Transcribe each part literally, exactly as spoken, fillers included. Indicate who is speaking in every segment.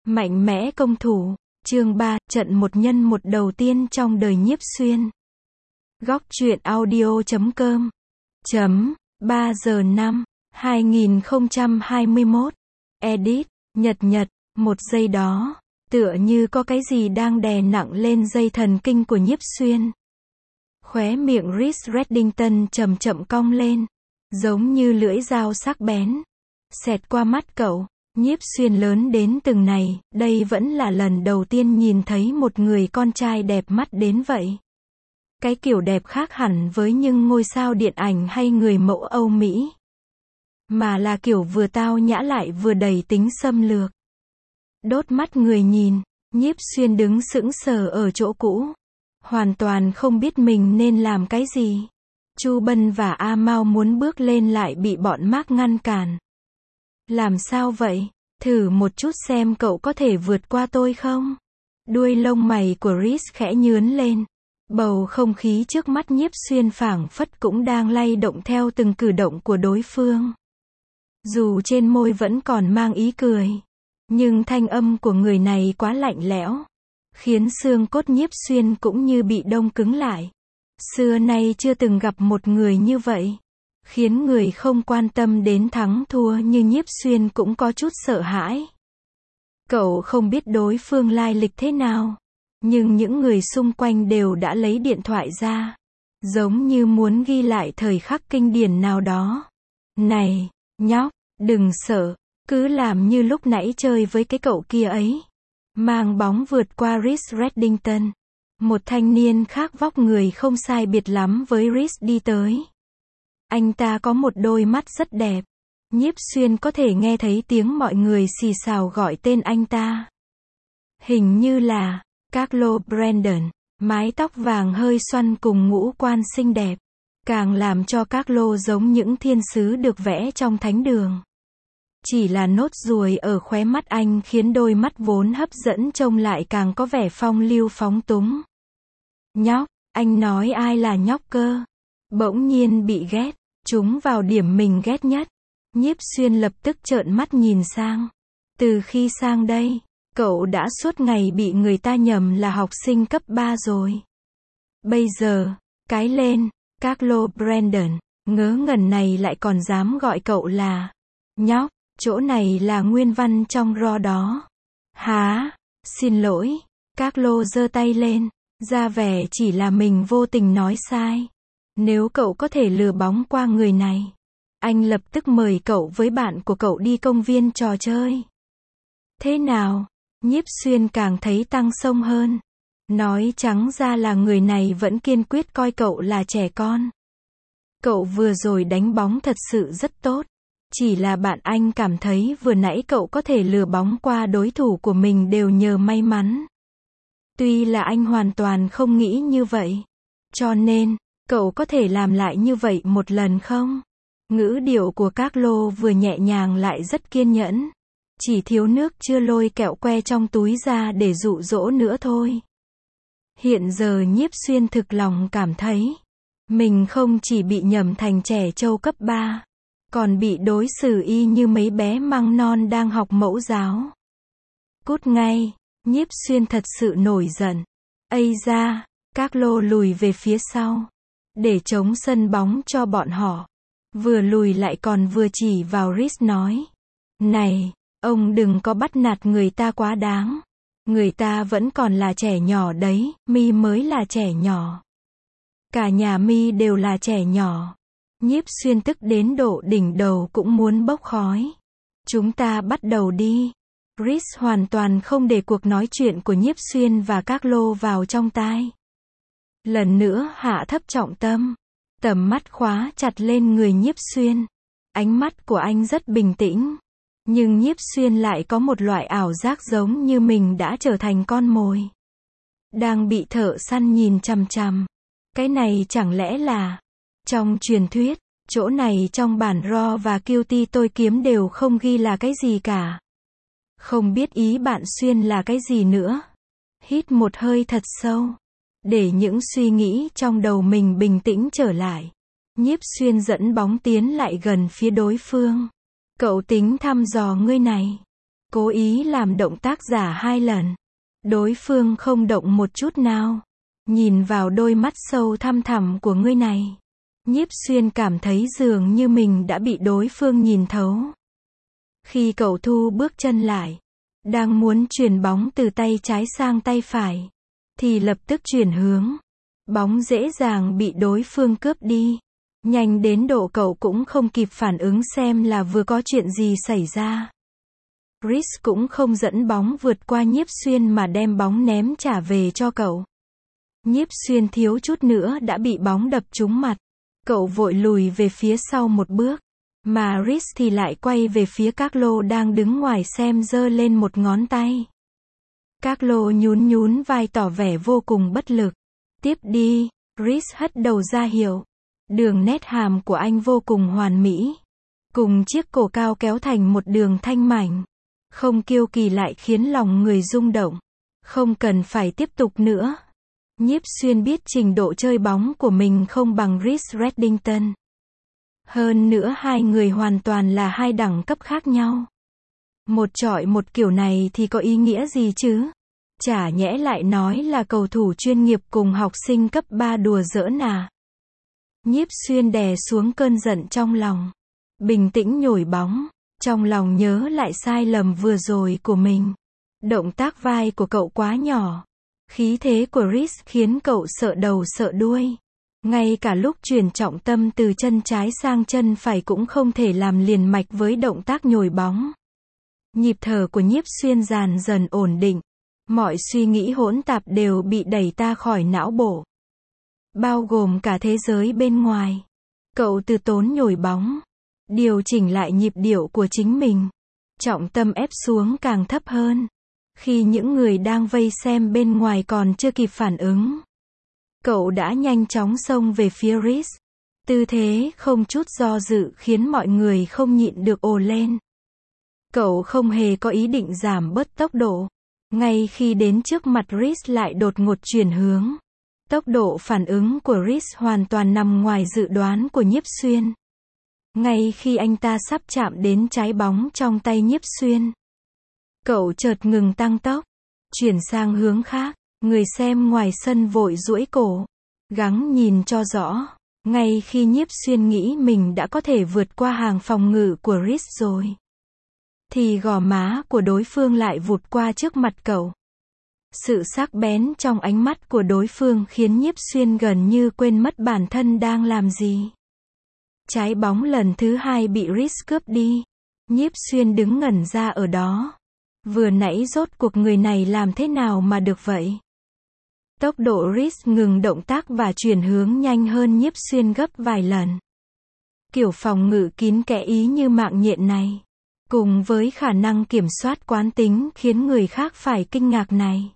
Speaker 1: Mạnh mẽ công thủ. Chương ba, trận một nhân một đầu tiên trong đời Nhiếp Xuyên. Góc truyện audio chấm com. Chấm, ba giờ năm, hai nghìn không trăm hai mươi mốt. Edit, nhật nhật, một giây đó, tựa như có cái gì đang đè nặng lên dây thần kinh của Nhiếp Xuyên. Khóe miệng Reese Reddington chậm chậm cong lên, giống như lưỡi dao sắc bén, xẹt qua mắt cậu. Nhiếp Xuyên lớn đến từng này, đây vẫn là lần đầu tiên nhìn thấy một người con trai đẹp mắt đến vậy. Cái kiểu đẹp khác hẳn với những ngôi sao điện ảnh hay người mẫu Âu Mỹ. Mà là kiểu vừa tao nhã lại vừa đầy tính xâm lược. Đốt mắt người nhìn, Nhiếp Xuyên đứng sững sờ ở chỗ cũ. Hoàn toàn không biết mình nên làm cái gì. Chu Bân và A Mao muốn bước lên lại bị bọn Mark ngăn cản. Làm sao vậy? Thử một chút xem cậu có thể vượt qua tôi không? Đuôi lông mày của Reese khẽ nhướn lên. Bầu không khí trước mắt Nhiếp Xuyên phảng phất cũng đang lay động theo từng cử động của đối phương. Dù trên môi vẫn còn mang ý cười, nhưng thanh âm của người này quá lạnh lẽo, khiến xương cốt Nhiếp Xuyên cũng như bị đông cứng lại. Xưa nay chưa từng gặp một người như vậy. Khiến người không quan tâm đến thắng thua như Nhiếp Xuyên cũng có chút sợ hãi. Cậu không biết đối phương lai lịch thế nào, nhưng những người xung quanh đều đã lấy điện thoại ra, giống như muốn ghi lại thời khắc kinh điển nào đó. Này, nhóc, đừng sợ, cứ làm như lúc nãy chơi với cái cậu kia ấy. Mang bóng vượt qua Reese Reddington. Một thanh niên khác vóc người không sai biệt lắm với Reese đi tới. Anh ta có một đôi mắt rất đẹp. Nhiếp Xuyên có thể nghe thấy tiếng mọi người xì xào gọi tên anh ta. Hình như là Carlo Brandon. Mái tóc vàng hơi xoăn cùng ngũ quan xinh đẹp, càng làm cho Carlo giống những thiên sứ được vẽ trong thánh đường. Chỉ là nốt ruồi ở khóe mắt anh khiến đôi mắt vốn hấp dẫn trông lại càng có vẻ phong lưu phóng túng. Nhóc, anh nói ai là nhóc cơ? Bỗng nhiên bị ghét, trúng vào điểm mình ghét nhất. Nhiếp Xuyên lập tức trợn mắt nhìn sang. Từ khi sang đây, cậu đã suốt ngày bị người ta nhầm là học sinh cấp ba rồi. Bây giờ, cái lên, Carlo Brandon, ngớ ngẩn này lại còn dám gọi cậu là nhóc, chỗ này là nguyên văn trong ro đó. Hả? Xin lỗi, Carlo giơ tay lên, ra vẻ chỉ là mình vô tình nói sai. Nếu cậu có thể lừa bóng qua người này, anh lập tức mời cậu với bạn của cậu đi công viên trò chơi. Thế nào? Nhiếp Xuyên càng thấy tăng xông hơn. Nói trắng ra là người này vẫn kiên quyết coi cậu là trẻ con. Cậu vừa rồi đánh bóng thật sự rất tốt. Chỉ là bạn anh cảm thấy vừa nãy cậu có thể lừa bóng qua đối thủ của mình đều nhờ may mắn. Tuy là anh hoàn toàn không nghĩ như vậy. Cho nên, cậu có thể làm lại như vậy một lần không? Ngữ điệu của Carlo vừa nhẹ nhàng lại rất kiên nhẫn. Chỉ thiếu nước chưa lôi kẹo que trong túi ra để dụ dỗ nữa thôi. Hiện giờ Nhiếp Xuyên thực lòng cảm thấy, mình không chỉ bị nhầm thành trẻ trâu cấp ba, còn bị đối xử y như mấy bé măng non đang học mẫu giáo. Cút ngay, Nhiếp Xuyên thật sự nổi giận. Ây da, Carlo lùi về phía sau, để chống sân bóng cho bọn họ. Vừa lùi lại còn vừa chỉ vào Reese nói. Này, ông đừng có bắt nạt người ta quá đáng. Người ta vẫn còn là trẻ nhỏ đấy, Mi mới là trẻ nhỏ. Cả nhà Mi đều là trẻ nhỏ. Nhiếp Xuyên tức đến độ đỉnh đầu cũng muốn bốc khói. Chúng ta bắt đầu đi. Reese hoàn toàn không để cuộc nói chuyện của Nhiếp Xuyên và Carlo vào trong tai. Lần nữa hạ thấp trọng tâm. Tầm mắt khóa chặt lên người Nhiếp Xuyên. Ánh mắt của anh rất bình tĩnh. Nhưng Nhiếp Xuyên lại có một loại ảo giác giống như mình đã trở thành con mồi. Đang bị thợ săn nhìn chằm chằm. Cái này chẳng lẽ là... Trong truyền thuyết, chỗ này trong bản ro và Cutie tôi kiếm đều không ghi là cái gì cả. Không biết ý bạn Xuyên là cái gì nữa. Hít một hơi thật sâu. Để những suy nghĩ trong đầu mình bình tĩnh trở lại. Nhiếp Xuyên dẫn bóng tiến lại gần phía đối phương. Cậu tính thăm dò ngươi này. cố ý làm động tác giả hai lần. Đối phương không động một chút nào. Nhìn vào đôi mắt sâu thăm thẳm của ngươi này, Nhiếp Xuyên cảm thấy dường như mình đã bị đối phương nhìn thấu. Khi cậu thu bước chân lại, đang muốn chuyển bóng từ tay trái sang tay phải, thì lập tức chuyển hướng. Bóng dễ dàng bị đối phương cướp đi. Nhanh đến độ cậu cũng không kịp phản ứng xem là vừa có chuyện gì xảy ra. Chris cũng không dẫn bóng vượt qua Nhiếp Xuyên mà đem bóng ném trả về cho cậu. Nhiếp Xuyên thiếu chút nữa đã bị bóng đập trúng mặt. Cậu vội lùi về phía sau một bước. Mà Chris thì lại quay về phía Carlo đang đứng ngoài xem giơ lên một ngón tay. Carlo nhún nhún vai tỏ vẻ vô cùng bất lực. Tiếp đi, Chris hất đầu ra hiệu. Đường nét hàm của anh vô cùng hoàn mỹ. Cùng chiếc cổ cao kéo thành một đường thanh mảnh. Không kiêu kỳ lại khiến lòng người rung động. Không cần phải tiếp tục nữa. Nhiếp Xuyên biết trình độ chơi bóng của mình không bằng Chris Reddington. Hơn nữa hai người hoàn toàn là hai đẳng cấp khác nhau. Một chọi một kiểu này thì có ý nghĩa gì chứ? Chả nhẽ lại nói là cầu thủ chuyên nghiệp cùng học sinh cấp ba đùa giỡn à? Nhiếp Xuyên đè xuống cơn giận trong lòng. Bình tĩnh nhồi bóng. Trong lòng nhớ lại sai lầm vừa rồi của mình. Động tác vai của cậu quá nhỏ. Khí thế của Chris khiến cậu sợ đầu sợ đuôi. Ngay cả lúc chuyển trọng tâm từ chân trái sang chân phải cũng không thể làm liền mạch với động tác nhồi bóng. Nhịp thở của Nhiếp Xuyên dần dần ổn định. Mọi suy nghĩ hỗn tạp đều bị đẩy ta khỏi não bộ. Bao gồm cả thế giới bên ngoài. Cậu từ tốn nhồi bóng. Điều chỉnh lại nhịp điệu của chính mình. Trọng tâm ép xuống càng thấp hơn. Khi những người đang vây xem bên ngoài còn chưa kịp phản ứng, cậu đã nhanh chóng xông về phía Chris. Tư thế không chút do dự khiến mọi người không nhịn được ồ lên. Cậu không hề có ý định giảm bớt tốc độ. Ngay khi đến trước mặt Chris lại đột ngột chuyển hướng. Tốc độ phản ứng của Chris hoàn toàn nằm ngoài dự đoán của Nhiếp Xuyên. Ngay khi anh ta sắp chạm đến trái bóng trong tay Nhiếp Xuyên, cậu chợt ngừng tăng tốc, chuyển sang hướng khác. Người xem ngoài sân vội duỗi cổ, gắng nhìn cho rõ. Ngay khi Nhiếp Xuyên nghĩ mình đã có thể vượt qua hàng phòng ngự của Chris rồi, thì gò má của đối phương lại vụt qua trước mặt cậu. Sự sắc bén trong ánh mắt của đối phương khiến Nhiếp Xuyên gần như quên mất bản thân đang làm gì. Trái bóng lần thứ hai bị Chris cướp đi. Nhiếp Xuyên đứng ngẩn ra ở đó. Vừa nãy rốt cuộc người này làm thế nào mà được vậy? Tốc độ Chris ngừng động tác và chuyển hướng nhanh hơn Nhiếp Xuyên gấp vài lần. Kiểu phòng ngự kín kẽ ý như mạng nhện này, cùng với khả năng kiểm soát quán tính khiến người khác phải kinh ngạc này,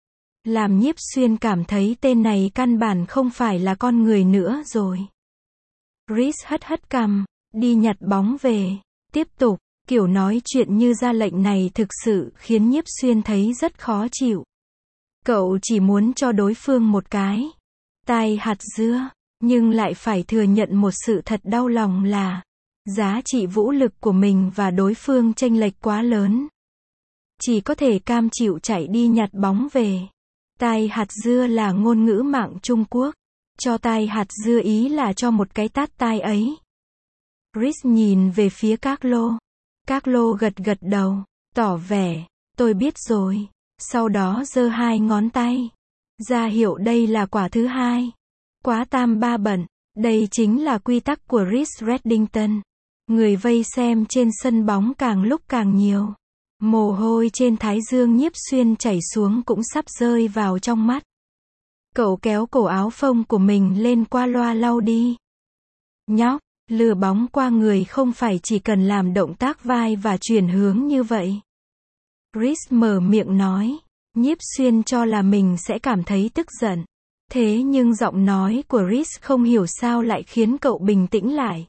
Speaker 1: làm Nhiếp Xuyên cảm thấy tên này căn bản không phải là con người nữa rồi. Chris hất hất cằm, đi nhặt bóng về. Tiếp tục, kiểu nói chuyện như ra lệnh này thực sự khiến Nhiếp Xuyên thấy rất khó chịu. Cậu chỉ muốn cho đối phương một cái tai hạt dưa, nhưng lại phải thừa nhận một sự thật đau lòng là giá trị vũ lực của mình và đối phương chênh lệch quá lớn. Chỉ có thể cam chịu chạy đi nhặt bóng về. Tai hạt dưa là ngôn ngữ mạng Trung Quốc. Cho tai hạt dưa ý là cho một cái tát tai ấy. Chris nhìn về phía Carlo. Carlo gật gật đầu, tỏ vẻ, tôi biết rồi. Sau đó giơ hai ngón tay, ra hiệu đây là quả thứ hai. Quá tam ba bận, đây chính là quy tắc của Chris Reddington. Người vây xem trên sân bóng càng lúc càng nhiều. Mồ hôi trên thái dương Nhiếp Xuyên chảy xuống cũng sắp rơi vào trong mắt. Cậu kéo cổ áo phông của mình lên qua loa lau đi. Nhóc, lừa bóng qua người không phải chỉ cần làm động tác vai và chuyển hướng như vậy. Chris mở miệng nói. Nhiếp Xuyên cho là mình sẽ cảm thấy tức giận. Thế nhưng giọng nói của Chris không hiểu sao lại khiến cậu bình tĩnh lại.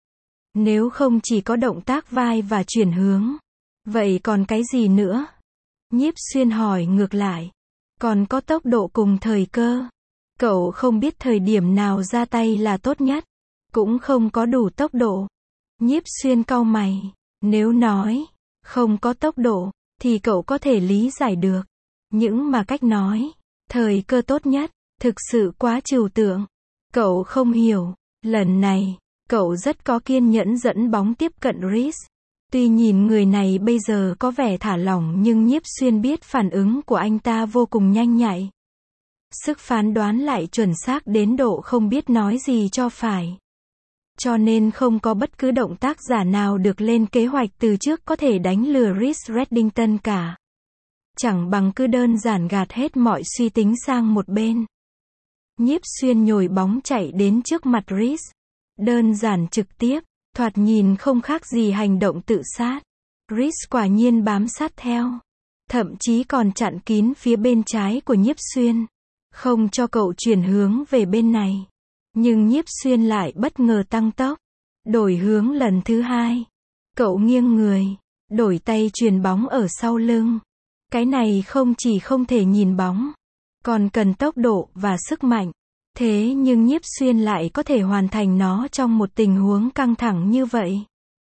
Speaker 1: Nếu không chỉ có động tác vai và chuyển hướng, vậy còn cái gì nữa? Nhiếp Xuyên hỏi ngược lại. Còn có tốc độ cùng thời cơ. Cậu không biết thời điểm nào ra tay là tốt nhất. Cũng không có đủ tốc độ. Nhiếp Xuyên cau mày. Nếu nói Không có tốc độ, thì cậu có thể lý giải được. Những mà cách nói, thời cơ tốt nhất, thực sự quá trừu tượng. Cậu không hiểu. Lần này, cậu rất có kiên nhẫn dẫn bóng tiếp cận Reece. Tuy nhìn người này bây giờ có vẻ thả lỏng nhưng Nhiếp Xuyên biết phản ứng của anh ta vô cùng nhanh nhạy. Sức phán đoán lại chuẩn xác đến độ không biết nói gì cho phải. Cho nên không có bất cứ động tác giả nào được lên kế hoạch từ trước có thể đánh lừa Reece Reddington cả. Chẳng bằng cứ đơn giản gạt hết mọi suy tính sang một bên. Nhiếp Xuyên nhồi bóng chạy đến trước mặt Reece. Đơn giản trực tiếp, thoạt nhìn không khác gì hành động tự sát. Reece quả nhiên bám sát theo. Thậm chí còn chặn kín phía bên trái của Nhiếp Xuyên. Không cho cậu chuyển hướng về bên này. Nhưng Nhiếp Xuyên lại bất ngờ tăng tốc. Đổi hướng lần thứ hai. Cậu nghiêng người. Đổi tay chuyền bóng ở sau lưng. Cái này không chỉ không thể nhìn bóng. Còn cần tốc độ và sức mạnh. Thế nhưng Nhiếp Xuyên lại có thể hoàn thành nó trong một tình huống căng thẳng như vậy.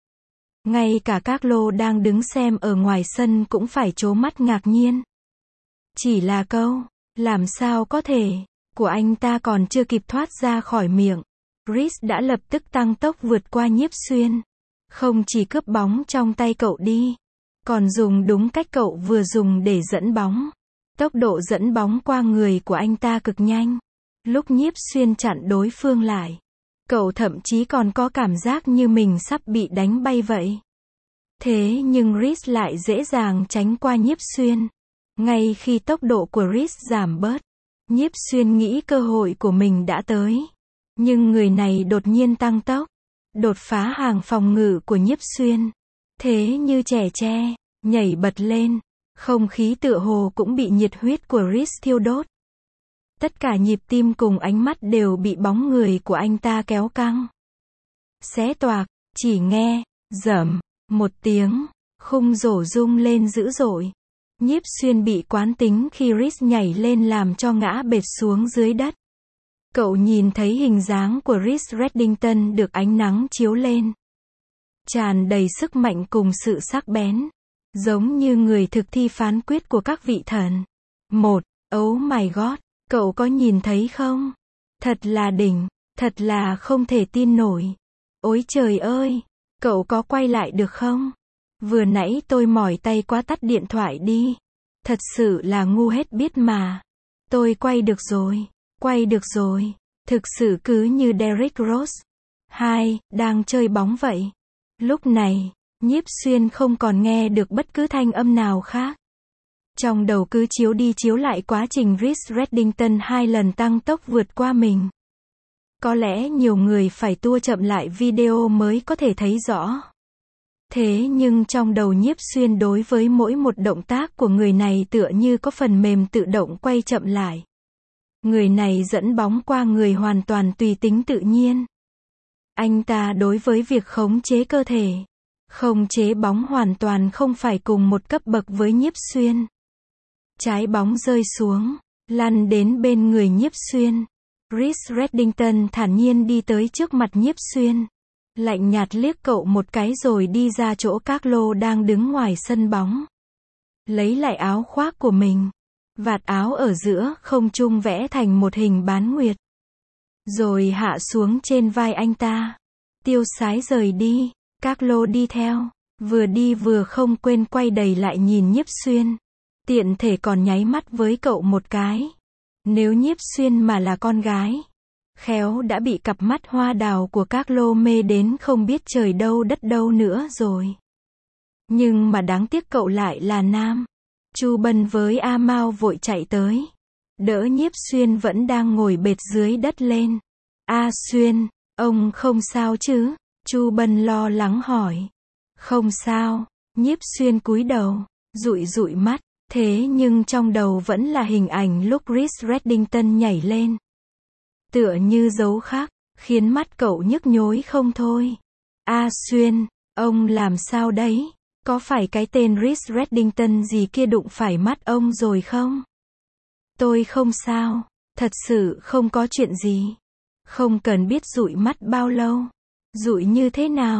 Speaker 1: Ngay cả các lô đang đứng xem ở ngoài sân cũng phải trố mắt ngạc nhiên. Chỉ là câu, làm sao có thể, của anh ta còn chưa kịp thoát ra khỏi miệng. Reece đã lập tức tăng tốc vượt qua Nhiếp Xuyên. Không chỉ cướp bóng trong tay cậu đi, còn dùng đúng cách cậu vừa dùng để dẫn bóng. Tốc độ dẫn bóng qua người của anh ta cực nhanh. Lúc Nhiếp Xuyên chặn đối phương lại, cậu thậm chí còn có cảm giác như mình sắp bị đánh bay vậy. Thế nhưng Reece lại dễ dàng tránh qua Nhiếp Xuyên. Ngay khi tốc độ của Reece giảm bớt, Nhiếp Xuyên nghĩ cơ hội của mình đã tới. Nhưng người này đột nhiên tăng tốc, đột phá hàng phòng ngự của Nhiếp Xuyên. Thế như trẻ tre, nhảy bật lên. Không khí tựa hồ cũng bị nhiệt huyết của Reece thiêu đốt. Tất cả nhịp tim cùng ánh mắt đều bị bóng người của anh ta kéo căng. Xé toạc, chỉ nghe, rầm, một tiếng, khung rổ rung lên dữ dội. Nhiếp Xuyên bị quán tính khi Reece nhảy lên làm cho ngã bệt xuống dưới đất. Cậu nhìn thấy hình dáng của Reece Reddington được ánh nắng chiếu lên. Tràn đầy sức mạnh cùng sự sắc bén. Giống như người thực thi phán quyết của các vị thần. Một, oh my god, cậu có nhìn thấy không? Thật là đỉnh, thật là không thể tin nổi. Ôi trời ơi, cậu có quay lại được không? Vừa nãy tôi mỏi tay quá tắt điện thoại đi. Thật sự là ngu hết biết mà. Tôi quay được rồi, quay được rồi. Thực sự cứ như Derrick Rose. Hai, đang chơi bóng vậy. Lúc này, Nhiếp Xuyên không còn nghe được bất cứ thanh âm nào khác. Trong đầu cứ chiếu đi chiếu lại quá trình Reece Reddington hai lần tăng tốc vượt qua mình. Có lẽ nhiều người phải tua chậm lại video mới có thể thấy rõ. Thế nhưng trong đầu Nhiếp Xuyên đối với mỗi một động tác của người này tựa như có phần mềm tự động quay chậm lại. Người này dẫn bóng qua người hoàn toàn tùy tính tự nhiên. Anh ta đối với việc khống chế cơ thể, khống chế bóng hoàn toàn không phải cùng một cấp bậc với Nhiếp Xuyên. Trái bóng rơi xuống, lăn đến bên người Nhiếp Xuyên. Reece Reddington thản nhiên đi tới trước mặt Nhiếp Xuyên. Lạnh nhạt liếc cậu một cái rồi đi ra chỗ các lô đang đứng ngoài sân bóng. Lấy lại áo khoác của mình. Vạt áo ở giữa không trung vẽ thành một hình bán nguyệt. Rồi hạ xuống trên vai anh ta. Tiêu sái rời đi. Các lô đi theo. Vừa đi vừa không quên quay đầy lại nhìn Nhiếp Xuyên. Tiện thể còn nháy mắt với cậu một cái. Nếu Nhiếp Xuyên mà là con gái, khéo đã bị cặp mắt hoa đào của các lô mê đến không biết trời đâu đất đâu nữa rồi. Nhưng mà đáng tiếc cậu lại là nam. Chu Bân với A Mao vội chạy tới. Đỡ Nhiếp Xuyên vẫn đang ngồi bệt dưới đất lên. A Xuyên, ông không sao chứ? Chu Bân lo lắng hỏi. Không sao. Nhiếp Xuyên cúi đầu, dụi dụi mắt. Thế nhưng trong đầu vẫn là hình ảnh lúc Reece Reddington nhảy lên. Tựa như dấu khắc, khiến mắt cậu nhức nhối không thôi. A Xuyên, ông làm sao đấy? Có phải cái tên Reece Reddington gì kia đụng phải mắt ông rồi không? Tôi không sao, thật sự không có chuyện gì. Không cần biết dụi mắt bao lâu. Dụi như thế nào?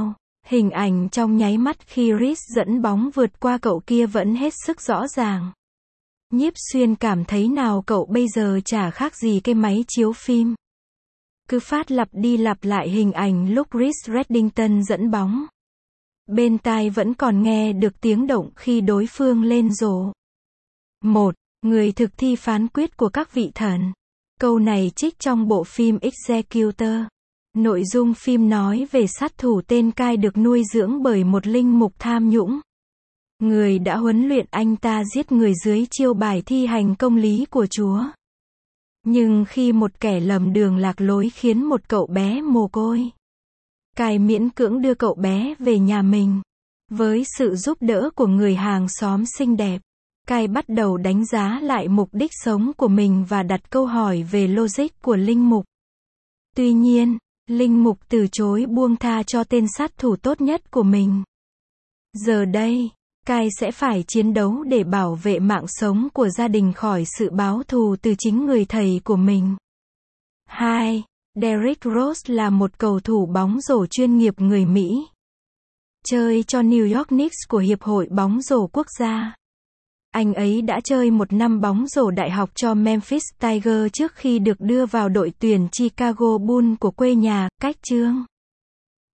Speaker 1: Hình ảnh trong nháy mắt khi Reece dẫn bóng vượt qua cậu kia vẫn hết sức rõ ràng. Nhiếp Xuyên cảm thấy nào cậu bây giờ chả khác gì cái máy chiếu phim. Cứ phát lặp đi lặp lại hình ảnh lúc Reece Reddington dẫn bóng. Bên tai vẫn còn nghe được tiếng động khi đối phương lên rổ. một. Người thực thi phán quyết của các vị thần. Câu này trích trong bộ phim Executor. Nội dung phim nói về sát thủ tên Cai được nuôi dưỡng bởi một linh mục tham nhũng. Người đã huấn luyện anh ta giết người dưới chiêu bài thi hành công lý của Chúa. Nhưng khi một kẻ lầm đường lạc lối khiến một cậu bé mồ côi, Cai miễn cưỡng đưa cậu bé về nhà mình. Với sự giúp đỡ của người hàng xóm xinh đẹp, Cai bắt đầu đánh giá lại mục đích sống của mình và đặt câu hỏi về logic của linh mục. Tuy nhiên, linh mục từ chối buông tha cho tên sát thủ tốt nhất của mình. Giờ đây, Cai sẽ phải chiến đấu để bảo vệ mạng sống của gia đình khỏi sự báo thù từ chính người thầy của mình. hai. Derrick Rose là một cầu thủ bóng rổ chuyên nghiệp người Mỹ. Chơi cho New York Knicks của Hiệp hội bóng rổ quốc gia. Anh ấy đã chơi một năm bóng rổ đại học cho Memphis Tigers trước khi được đưa vào đội tuyển Chicago Bulls của quê nhà, cách chương.